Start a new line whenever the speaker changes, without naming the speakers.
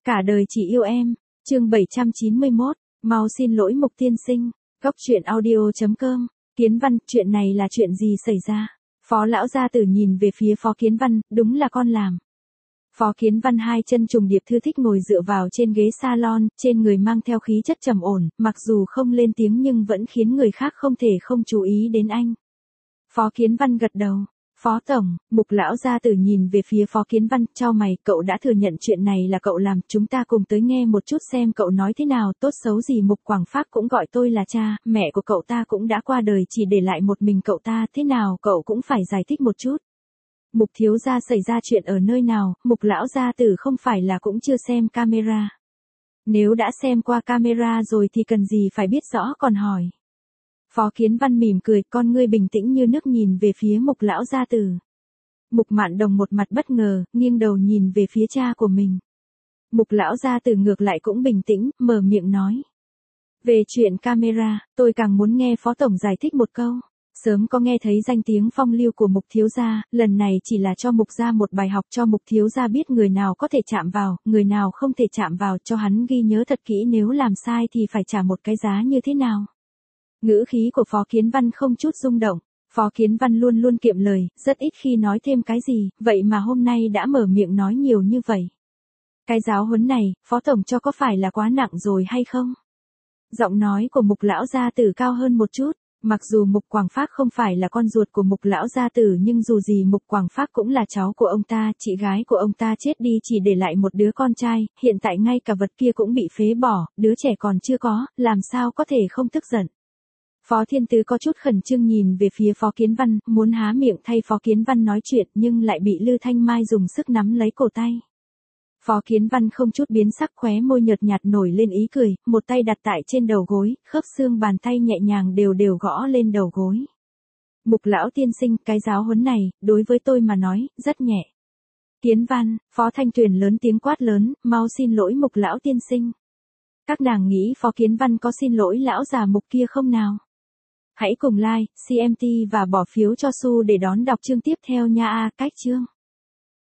Cả đời chỉ yêu em, chương 791, mau xin lỗi Mục tiên sinh, Góc truyện audio.com, Kiến Văn, chuyện này là chuyện gì xảy ra? Phó lão gia tử nhìn về phía Phó Kiến Văn, đúng là con làm. Phó Kiến Văn hai chân trùng điệp thư thích ngồi dựa vào trên ghế salon, trên người mang theo khí chất trầm ổn, mặc dù không lên tiếng nhưng vẫn khiến người khác không thể không chú ý đến anh. Phó Kiến Văn gật đầu. Phó tổng, Mục lão gia tử nhìn về phía Phó Kiến Văn, chau mày, cậu đã thừa nhận chuyện này là cậu làm, chúng ta cùng tới nghe một chút xem cậu nói thế nào, tốt xấu gì Mục Quảng Phác cũng gọi tôi là cha, mẹ của cậu ta cũng đã qua đời chỉ để lại một mình cậu ta, thế nào cậu cũng phải giải thích một chút. Mục thiếu gia xảy ra chuyện ở nơi nào, Mục lão gia tử không phải là cũng chưa xem camera. Nếu đã xem qua camera rồi thì cần gì phải biết rõ còn hỏi. Phó Kiến Văn mỉm cười, con ngươi bình tĩnh như nước nhìn về phía Mục lão gia tử. Mục Mạn Đồng một mặt bất ngờ, nghiêng đầu nhìn về phía cha của mình. Mục lão gia tử ngược lại cũng bình tĩnh, mở miệng nói. Về chuyện camera, tôi càng muốn nghe Phó tổng giải thích một câu. Sớm có nghe thấy danh tiếng phong lưu của Mục thiếu gia, lần này chỉ là cho Mục gia một bài học, cho Mục thiếu gia biết người nào có thể chạm vào, người nào không thể chạm vào, cho hắn ghi nhớ thật kỹ nếu làm sai thì phải trả một cái giá như thế nào. Ngữ khí của Phó Kiến Văn không chút rung động, Phó Kiến Văn luôn luôn kiệm lời, rất ít khi nói thêm cái gì, vậy mà hôm nay đã mở miệng nói nhiều như vậy. Cái giáo huấn này, Phó tổng cho có phải là quá nặng rồi hay không? Giọng nói của Mục lão gia tử cao hơn một chút, mặc dù Mục Quảng Phác không phải là con ruột của Mục lão gia tử nhưng dù gì Mục Quảng Phác cũng là cháu của ông ta, chị gái của ông ta chết đi chỉ để lại một đứa con trai, hiện tại ngay cả vật kia cũng bị phế bỏ, đứa trẻ còn chưa có, làm sao có thể không tức giận. Phó Thiên Tứ có chút khẩn trương nhìn về phía Phó Kiến Văn, muốn há miệng thay Phó Kiến Văn nói chuyện nhưng lại bị Lư Thanh Mai dùng sức nắm lấy cổ tay. Phó Kiến Văn không chút biến sắc, khóe môi nhợt nhạt nổi lên ý cười, một tay đặt tại trên đầu gối, khớp xương bàn tay nhẹ nhàng đều đều gõ lên đầu gối. Mục lão tiên sinh, cái giáo huấn này, đối với tôi mà nói, rất nhẹ. Kiến Văn, Phó Thanh Tuyền lớn tiếng quát lớn, mau xin lỗi Mục lão tiên sinh. Các nàng nghĩ Phó Kiến Văn có xin lỗi lão già Mục kia không nào? Hãy cùng like, CMT và bỏ phiếu cho Su để đón đọc chương tiếp theo nha. Cách chương.